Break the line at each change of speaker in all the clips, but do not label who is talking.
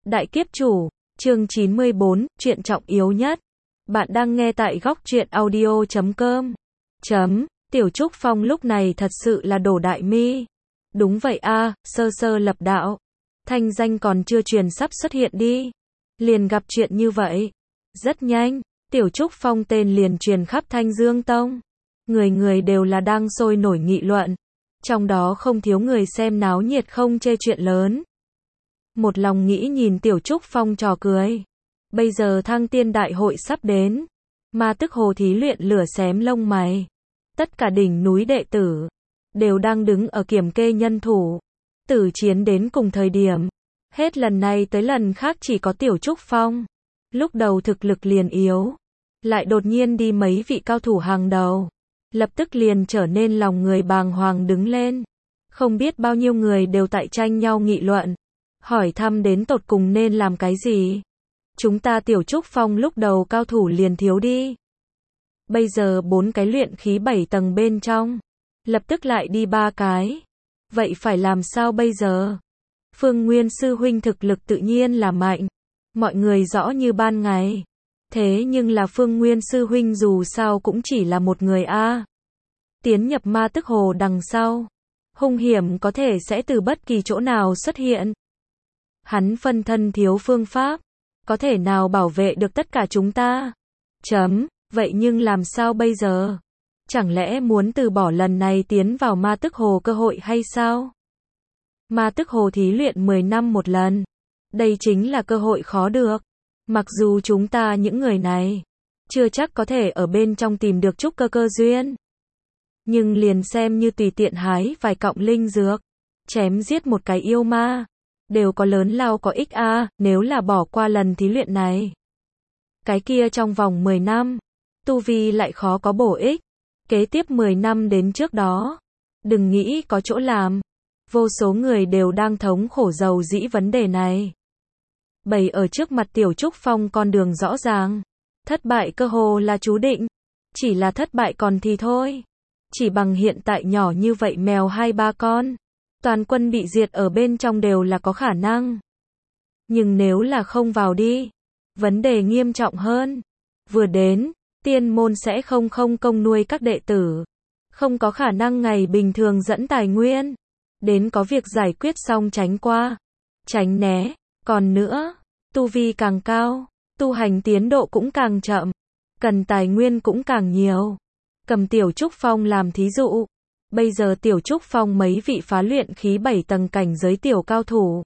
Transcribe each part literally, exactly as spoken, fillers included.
Đại kiếp chủ, chương chín mươi bốn, chuyện trọng yếu nhất. Bạn đang nghe tại góc truyện audio chấm com. Chấm, Tiểu Trúc Phong lúc này thật sự là đổ đại mi. Đúng vậy a, sơ sơ lập đạo. Thanh danh còn chưa truyền sắp xuất hiện đi. Liền gặp chuyện như vậy. Rất nhanh, Tiểu Trúc Phong tên liền truyền khắp Thanh Dương Tông. Người người đều là đang sôi nổi nghị luận. Trong đó không thiếu người xem náo nhiệt không chê chuyện lớn. Một lòng nghĩ nhìn Tiểu Trúc Phong trò cười. Bây giờ thăng tiên đại hội sắp đến. Ma tức hồ thí luyện lửa xém lông mày. Tất cả đỉnh núi đệ tử đều đang đứng ở kiểm kê nhân thủ. Tử chiến đến cùng thời điểm. Hết lần này tới lần khác chỉ có Tiểu Trúc Phong. Lúc đầu thực lực liền yếu. Lại đột nhiên đi mấy vị cao thủ hàng đầu. Lập tức liền trở nên lòng người bàng hoàng đứng lên. Không biết bao nhiêu người đều tại tranh nhau nghị luận. Hỏi thăm đến tột cùng nên làm cái gì. Chúng ta Tiểu Trúc Phong lúc đầu cao thủ liền thiếu đi. Bây giờ bốn cái luyện khí bảy tầng bên trong. Lập tức lại đi ba cái. Vậy phải làm sao bây giờ? Phương Nguyên sư huynh thực lực tự nhiên là mạnh. Mọi người rõ như ban ngày. Thế nhưng là Phương Nguyên sư huynh dù sao cũng chỉ là một người a. Tiến nhập ma tức hồ đằng sau. Hung hiểm có thể sẽ từ bất kỳ chỗ nào xuất hiện. Hắn phân thân thiếu phương pháp. Có thể nào bảo vệ được tất cả chúng ta? Chấm, vậy nhưng làm sao bây giờ? Chẳng lẽ muốn từ bỏ lần này tiến vào ma tức hồ cơ hội hay sao? Ma tức hồ thí luyện mười năm một lần. Đây chính là cơ hội khó được. Mặc dù chúng ta những người này chưa chắc có thể ở bên trong tìm được chút cơ cơ duyên. Nhưng liền xem như tùy tiện hái vài cọng linh dược, chém giết một cái yêu ma, đều có lớn lao có ích a, nếu là bỏ qua lần thí luyện này. Cái kia trong vòng mười năm, tu vi lại khó có bổ ích. Kế tiếp mười năm đến trước đó, đừng nghĩ có chỗ làm. Vô số người đều đang thống khổ dầu dĩ vấn đề này. Bày ở trước mặt Tiểu Trúc Phong con đường rõ ràng. Thất bại cơ hồ là chú định. Chỉ là thất bại còn thì thôi. Chỉ bằng hiện tại nhỏ như vậy mèo hai ba con. Toàn quân bị diệt ở bên trong đều là có khả năng. Nhưng nếu là không vào đi. Vấn đề nghiêm trọng hơn. Vừa đến, tiên môn sẽ không không công nuôi các đệ tử. Không có khả năng ngày bình thường dẫn tài nguyên. Đến có việc giải quyết xong tránh qua. Tránh né. Còn nữa, tu vi càng cao, tu hành tiến độ cũng càng chậm. Cần tài nguyên cũng càng nhiều. Cầm Tiểu Trúc Phong làm thí dụ. Bây giờ Tiểu Trúc Phong mấy vị phá luyện khí bảy tầng cảnh giới tiểu cao thủ.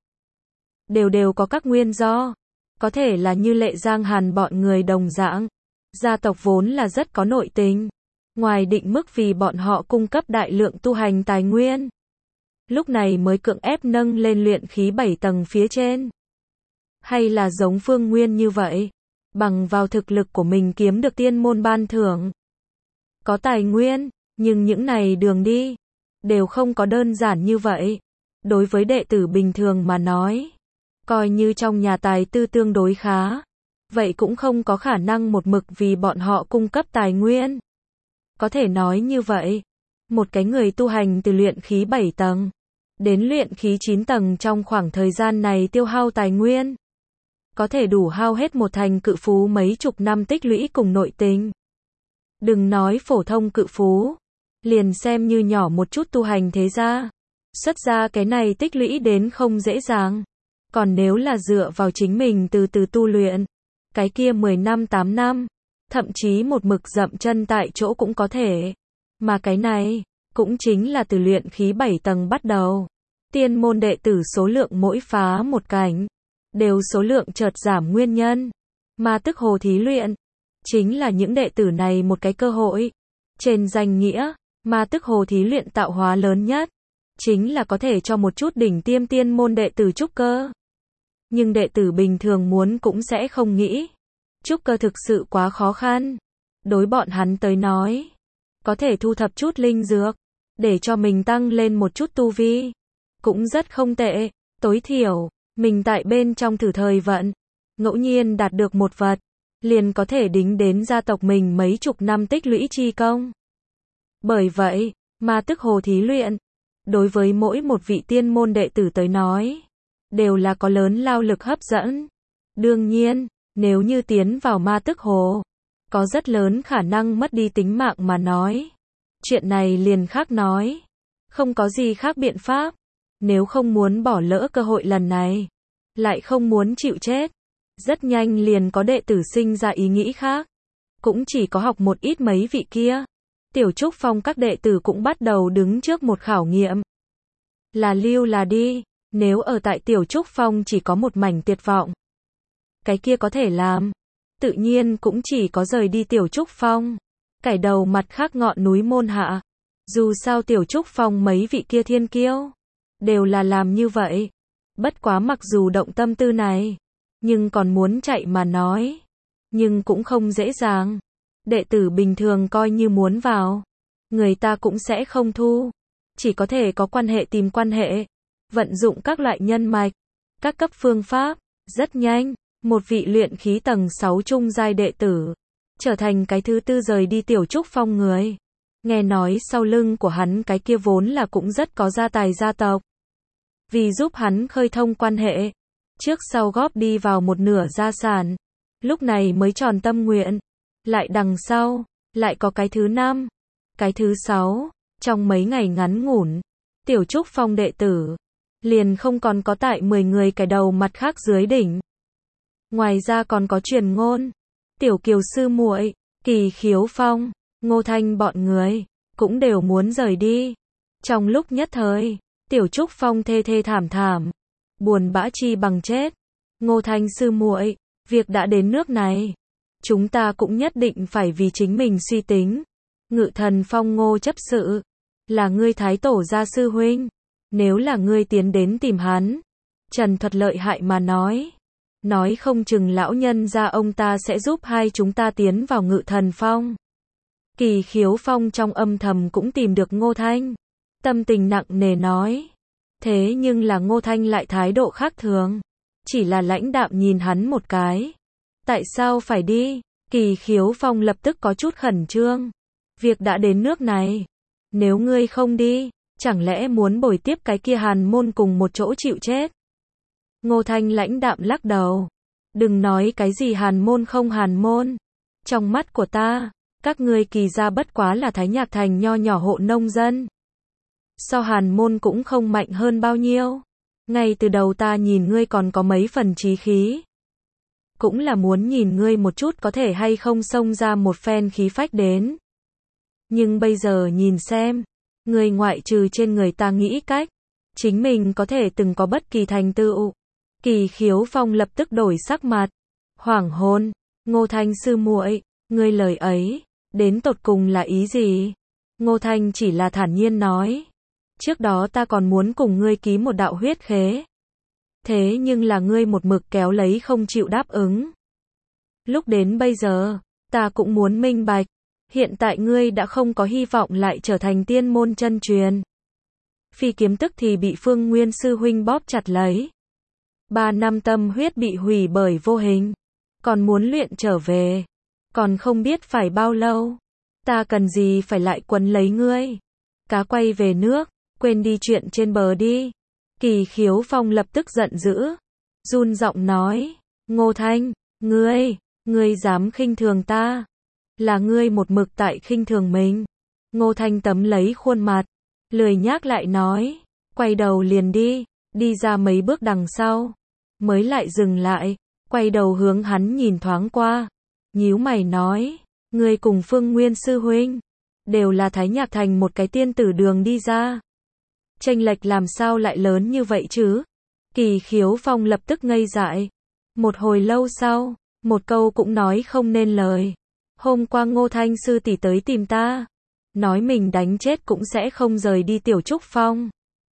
Đều đều có các nguyên do. Có thể là như Lệ Giang Hàn bọn người đồng dạng. Gia tộc vốn là rất có nội tình. Ngoài định mức vì bọn họ cung cấp đại lượng tu hành tài nguyên. Lúc này mới cưỡng ép nâng lên luyện khí bảy tầng phía trên. Hay là giống Phương Nguyên như vậy. Bằng vào thực lực của mình kiếm được tiên môn ban thưởng. Có tài nguyên. Nhưng những này đường đi, đều không có đơn giản như vậy. Đối với đệ tử bình thường mà nói, coi như trong nhà tài tư tương đối khá, vậy cũng không có khả năng một mực vì bọn họ cung cấp tài nguyên. Có thể nói như vậy, một cái người tu hành từ luyện khí bảy tầng, đến luyện khí chín tầng trong khoảng thời gian này tiêu hao tài nguyên, có thể đủ hao hết một thành cự phú mấy chục năm tích lũy cùng nội tình. Đừng nói phổ thông cự phú. Liền xem như nhỏ một chút tu hành thế gia. Xuất ra cái này tích lũy đến không dễ dàng. Còn nếu là dựa vào chính mình từ từ tu luyện. Cái kia mười năm tám năm. Thậm chí một mực dậm chân tại chỗ cũng có thể. Mà cái này, cũng chính là từ luyện khí bảy tầng bắt đầu. Tiên môn đệ tử số lượng mỗi phá một cảnh. Đều số lượng chợt giảm nguyên nhân. Mà tức hồ thí luyện. Chính là những đệ tử này một cái cơ hội. Trên danh nghĩa. Ma tức hồ thí luyện tạo hóa lớn nhất, chính là có thể cho một chút đỉnh tiêm tiên môn đệ tử trúc cơ. Nhưng đệ tử bình thường muốn cũng sẽ không nghĩ. Trúc cơ thực sự quá khó khăn. Đối bọn hắn tới nói, có thể thu thập chút linh dược, để cho mình tăng lên một chút tu vi. Cũng rất không tệ, tối thiểu, mình tại bên trong thử thời vận, ngẫu nhiên đạt được một vật, liền có thể đính đến gia tộc mình mấy chục năm tích lũy chi công. Bởi vậy, ma tức hồ thí luyện, đối với mỗi một vị tiên môn đệ tử tới nói, đều là có lớn lao lực hấp dẫn. Đương nhiên, nếu như tiến vào ma tức hồ, có rất lớn khả năng mất đi tính mạng mà nói. Chuyện này liền khác nói. Không có gì khác biện pháp. Nếu không muốn bỏ lỡ cơ hội lần này, lại không muốn chịu chết, rất nhanh liền có đệ tử sinh ra ý nghĩ khác. Cũng chỉ có học một ít mấy vị kia. Tiểu Trúc Phong các đệ tử cũng bắt đầu đứng trước một khảo nghiệm. Là lưu là đi, nếu ở tại Tiểu Trúc Phong chỉ có một mảnh tuyệt vọng. Cái kia có thể làm. Tự nhiên cũng chỉ có rời đi Tiểu Trúc Phong. Cải đầu mặt khác ngọn núi môn hạ. Dù sao Tiểu Trúc Phong mấy vị kia thiên kiêu đều là làm như vậy. Bất quá mặc dù động tâm tư này, nhưng còn muốn chạy mà nói. Nhưng cũng không dễ dàng. Đệ tử bình thường coi như muốn vào, người ta cũng sẽ không thu. Chỉ có thể có quan hệ tìm quan hệ. Vận dụng các loại nhân mạch, các cấp phương pháp. Rất nhanh, một vị luyện khí tầng sáu trung giai đệ tử trở thành cái thứ tư rời đi Tiểu Trúc Phong người. Nghe nói sau lưng của hắn cái kia vốn là cũng rất có gia tài gia tộc. Vì giúp hắn khơi thông quan hệ, trước sau góp đi vào một nửa gia sản, lúc này mới tròn tâm nguyện. Lại đằng sau, lại có cái thứ năm, cái thứ sáu, trong mấy ngày ngắn ngủn, Tiểu Trúc Phong đệ tử liền không còn có tại mười người cái đầu mặt khác dưới đỉnh. Ngoài ra còn có truyền ngôn, Tiểu Kiều sư muội, Kỳ Khiếu Phong, Ngô Thanh bọn người cũng đều muốn rời đi. Trong lúc nhất thời, Tiểu Trúc Phong thê thê thảm thảm, buồn bã chi bằng chết. Ngô Thanh sư muội, việc đã đến nước này, chúng ta cũng nhất định phải vì chính mình suy tính. Ngự Thần Phong Ngô chấp sự, là ngươi thái tổ gia sư huynh, nếu là ngươi tiến đến tìm hắn, trần thuật lợi hại mà nói, nói không chừng lão nhân gia ông ta sẽ giúp hai chúng ta tiến vào Ngự Thần Phong. Kỳ Khiếu Phong trong âm thầm cũng tìm được Ngô Thanh, tâm tình nặng nề nói. Thế nhưng là Ngô Thanh lại thái độ khác thường, chỉ là lãnh đạm nhìn hắn một cái. Tại sao phải đi? Kỳ Khiếu Phong lập tức có chút khẩn trương. Việc đã đến nước này, nếu ngươi không đi, chẳng lẽ muốn bồi tiếp cái kia Hàn môn cùng một chỗ chịu chết? Ngô Thanh lãnh đạm lắc đầu. Đừng nói cái gì Hàn môn không Hàn môn. Trong mắt của ta, các ngươi Kỳ gia bất quá là Thái Nhạc Thành nho nhỏ hộ nông dân. So Hàn môn cũng không mạnh hơn bao nhiêu. Ngay từ đầu ta nhìn ngươi còn có mấy phần chí khí. Cũng là muốn nhìn ngươi một chút có thể hay không xông ra một phen khí phách đến. Nhưng bây giờ nhìn xem, ngươi ngoại trừ trên người ta nghĩ cách, chính mình có thể từng có bất kỳ thành tựu. Kỳ Khiếu Phong lập tức đổi sắc mặt, hoảng hồn. Ngô Thanh sư muội, ngươi lời ấy, đến tột cùng là ý gì? Ngô Thanh chỉ là thản nhiên nói. Trước đó ta còn muốn cùng ngươi ký một đạo huyết khế. Thế nhưng là ngươi một mực kéo lấy không chịu đáp ứng. Lúc đến bây giờ, ta cũng muốn minh bạch. Hiện tại ngươi đã không có hy vọng lại trở thành tiên môn chân truyền. Phi kiếm tức thì bị Phương Nguyên sư huynh bóp chặt lấy. Ba năm tâm huyết bị hủy bởi vô hình. Còn muốn luyện trở về. Còn không biết phải bao lâu. Ta cần gì phải lại quấn lấy ngươi. Cá quay về nước, quên đi chuyện trên bờ đi. Kỳ Khiếu Phong lập tức giận dữ. Run giọng nói. Ngô Thanh, ngươi, ngươi dám khinh thường ta. Là ngươi một mực tại khinh thường mình. Ngô Thanh tấm lấy khuôn mặt, lười nhác lại nói. Quay đầu liền đi, đi ra mấy bước đằng sau. Mới lại dừng lại, quay đầu hướng hắn nhìn thoáng qua. Nhíu mày nói. Ngươi cùng Phương Nguyên sư huynh đều là Thái Nhạc Thành một cái tiên tử đường đi ra. Chênh lệch làm sao lại lớn như vậy chứ? Kỳ Khiếu Phong lập tức ngây dại. Một hồi lâu sau, một câu cũng nói không nên lời. Hôm qua Ngô Thanh sư tỷ tới tìm ta, nói mình đánh chết cũng sẽ không rời đi Tiểu Trúc Phong.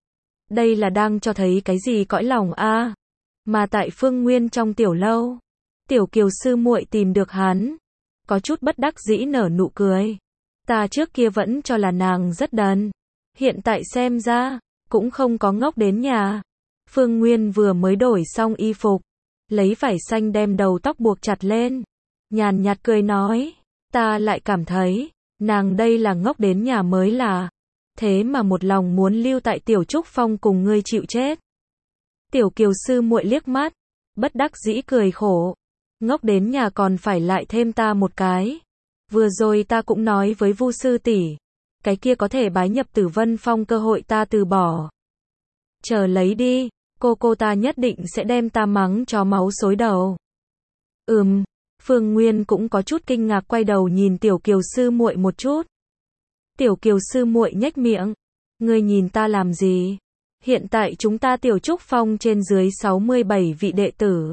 Đây là đang cho thấy cái gì cõi lòng a? À? Mà tại Phương Nguyên trong tiểu lâu, Tiểu Kiều sư muội tìm được hắn, có chút bất đắc dĩ nở nụ cười. Ta trước kia vẫn cho là nàng rất đần, hiện tại xem ra cũng không có ngốc đến nhà. Phương Nguyên vừa mới đổi xong y phục, lấy vải xanh đem đầu tóc buộc chặt lên, nhàn nhạt cười nói, ta lại cảm thấy nàng đây là ngốc đến nhà mới là, thế mà một lòng muốn lưu tại Tiểu Trúc Phong cùng ngươi chịu chết. Tiểu Kiều sư muội liếc mắt, bất đắc dĩ cười khổ. Ngốc đến nhà còn phải lại thêm ta một cái. Vừa rồi ta cũng nói với Vu sư tỷ, cái kia có thể bái nhập Tử Vân Phong cơ hội ta từ bỏ. Chờ lấy đi, cô cô ta nhất định sẽ đem ta mắng chó máu xối đầu. Ừm, Phương Nguyên cũng có chút kinh ngạc quay đầu nhìn Tiểu Kiều sư muội một chút. Tiểu Kiều sư muội nhếch miệng, ngươi nhìn ta làm gì? Hiện tại chúng ta Tiểu Trúc Phong trên dưới sáu mươi bảy vị đệ tử.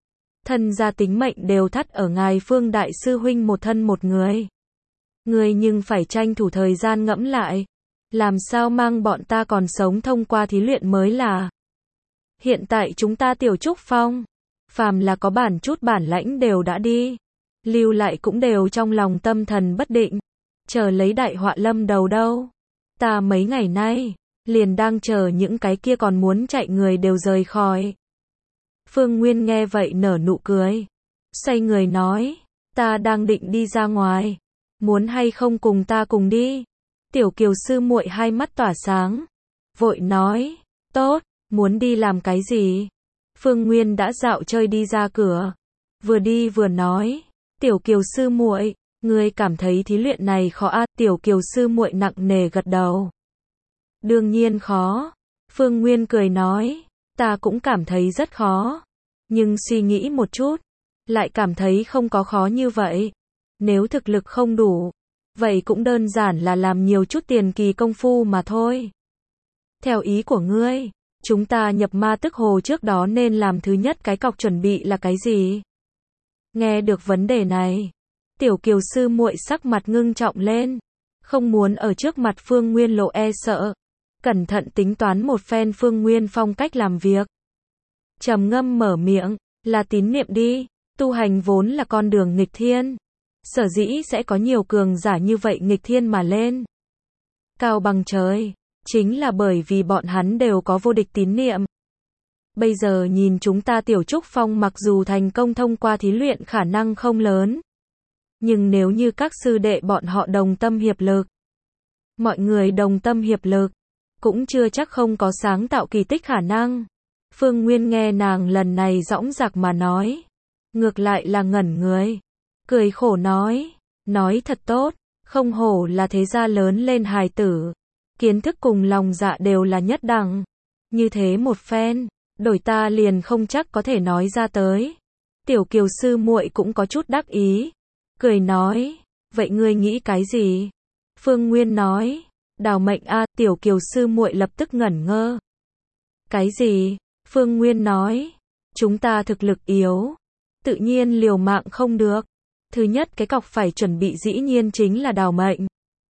Thân gia tính mệnh đều thắt ở ngài Phương đại sư huynh một thân một người. Ngươi nhưng phải tranh thủ thời gian ngẫm lại, làm sao mang bọn ta còn sống thông qua thí luyện mới là. Hiện tại chúng ta Tiểu Trúc Phong, phàm là có bản chút bản lãnh đều đã đi, lưu lại cũng đều trong lòng tâm thần bất định, chờ lấy đại họa lâm đầu đâu. Ta mấy ngày nay, liền đang chờ những cái kia còn muốn chạy người đều rời khỏi. Phương Nguyên nghe vậy nở nụ cười, xoay người nói, ta đang định đi ra ngoài, muốn hay không cùng ta cùng đi? Tiểu Kiều sư muội hai mắt tỏa sáng, vội nói, tốt, muốn đi làm cái gì? Phương Nguyên đã dạo chơi đi ra cửa, vừa đi vừa nói, Tiểu Kiều sư muội, ngươi cảm thấy thí luyện này khó à? Tiểu Kiều sư muội nặng nề gật đầu. Đương nhiên khó. Phương Nguyên cười nói, ta cũng cảm thấy rất khó, nhưng suy nghĩ một chút, lại cảm thấy không có khó như vậy. Nếu thực lực không đủ, vậy cũng đơn giản là làm nhiều chút tiền kỳ công phu mà thôi. Theo ý của ngươi, chúng ta nhập ma tức hồ trước đó nên làm thứ nhất cái cọc chuẩn bị là cái gì? Nghe được vấn đề này, Tiểu Kiều sư muội sắc mặt ngưng trọng lên, không muốn ở trước mặt Phương Nguyên lộ e sợ, cẩn thận tính toán một phen Phương Nguyên phong cách làm việc. Trầm ngâm mở miệng, là tín niệm đi, tu hành vốn là con đường nghịch thiên. Sở dĩ sẽ có nhiều cường giả như vậy nghịch thiên mà lên cao bằng trời, chính là bởi vì bọn hắn đều có vô địch tín niệm. Bây giờ nhìn chúng ta Tiểu Trúc Phong mặc dù thành công thông qua thí luyện khả năng không lớn, nhưng nếu như các sư đệ bọn họ đồng tâm hiệp lực, mọi người đồng tâm hiệp lực, cũng chưa chắc không có sáng tạo kỳ tích khả năng. Phương Nguyên nghe nàng lần này dõng dạc mà nói, ngược lại là ngẩn người, cười khổ nói, nói thật tốt, không hổ là thế gia lớn lên hài tử, kiến thức cùng lòng dạ đều là nhất đẳng, như thế một phen, đổi ta liền không chắc có thể nói ra tới. Tiểu Kiều sư muội cũng có chút đắc ý, cười nói, vậy ngươi nghĩ cái gì? Phương Nguyên nói, đào mệnh a. Tiểu Kiều sư muội lập tức ngẩn ngơ. Cái gì? Phương Nguyên nói, chúng ta thực lực yếu, tự nhiên liều mạng không được. Thứ nhất cái cọc phải chuẩn bị dĩ nhiên chính là đào mệnh.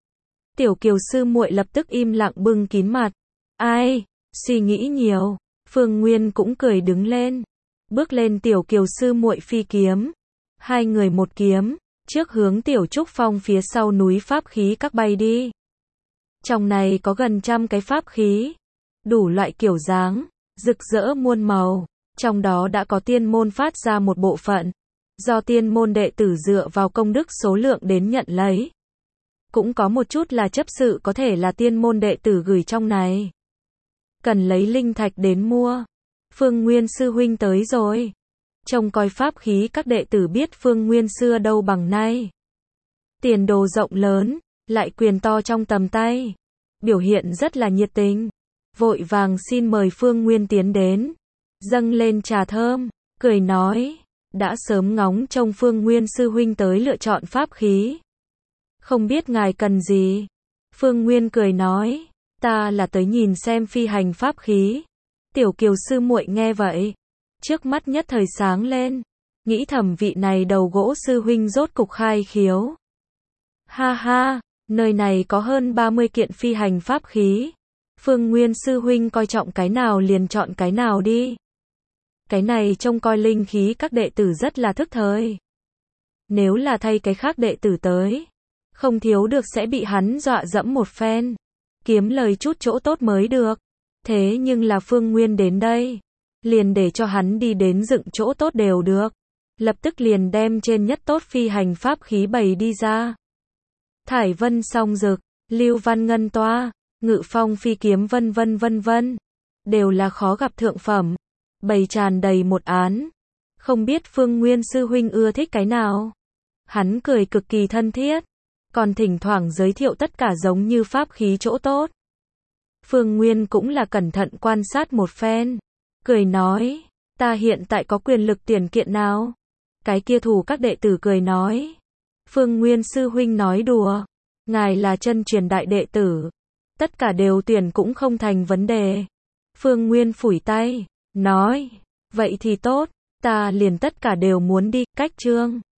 Tiểu Kiều sư muội lập tức im lặng bưng kín mặt. Ai? Suy nghĩ nhiều. Phương Nguyên cũng cười đứng lên, bước lên Tiểu Kiều sư muội phi kiếm. Hai người một kiếm, trước hướng Tiểu Trúc Phong phía sau núi pháp khí các bay đi. Trong này có gần trăm cái pháp khí, đủ loại kiểu dáng, rực rỡ muôn màu, trong đó đã có tiên môn phát ra một bộ phận, do tiên môn đệ tử dựa vào công đức số lượng đến nhận lấy. Cũng có một chút là chấp sự có thể là tiên môn đệ tử gửi trong này. Cần lấy linh thạch đến mua. Phương Nguyên sư huynh tới rồi. Trông coi pháp khí các đệ tử biết Phương Nguyên xưa đâu bằng nay. Tiền đồ rộng lớn, lại quyền to trong tầm tay. Biểu hiện rất là nhiệt tình. Vội vàng xin mời Phương Nguyên tiến đến. Dâng lên trà thơm, cười nói, đã sớm ngóng trông Phương Nguyên sư huynh tới lựa chọn pháp khí. Không biết ngài cần gì? Phương Nguyên cười nói, ta là tới nhìn xem phi hành pháp khí. Tiểu Kiều sư muội nghe vậy, trước mắt nhất thời sáng lên, nghĩ thầm vị này đầu gỗ sư huynh rốt cục khai khiếu. Ha ha, nơi này có hơn ba mươi kiện phi hành pháp khí. Phương Nguyên sư huynh coi trọng cái nào liền chọn cái nào đi. Cái này trông coi linh khí các đệ tử rất là thức thời. Nếu là thay cái khác đệ tử tới, không thiếu được sẽ bị hắn dọa dẫm một phen, kiếm lời chút chỗ tốt mới được. Thế nhưng là Phương Nguyên đến đây, liền để cho hắn đi đến dựng chỗ tốt đều được. Lập tức liền đem trên nhất tốt phi hành pháp khí bày đi ra. Thải vân song dực, lưu văn ngân toa, ngự phong phi kiếm vân vân vân vân, đều là khó gặp thượng phẩm. bày tràn đầy một án. Không biết Phương Nguyên sư huynh ưa thích cái nào? Hắn cười cực kỳ thân thiết, còn thỉnh thoảng giới thiệu tất cả giống như pháp khí chỗ tốt. Phương Nguyên cũng là cẩn thận quan sát một phen, cười nói, ta hiện tại có quyền lực tiền kiện nào? Cái kia thủ các đệ tử cười nói, Phương Nguyên sư huynh nói đùa, ngài là chân truyền đại đệ tử, tất cả đều tuyển cũng không thành vấn đề. Phương Nguyên phủi tay, nói, vậy thì tốt, ta liền tất cả đều muốn đi, cách chương.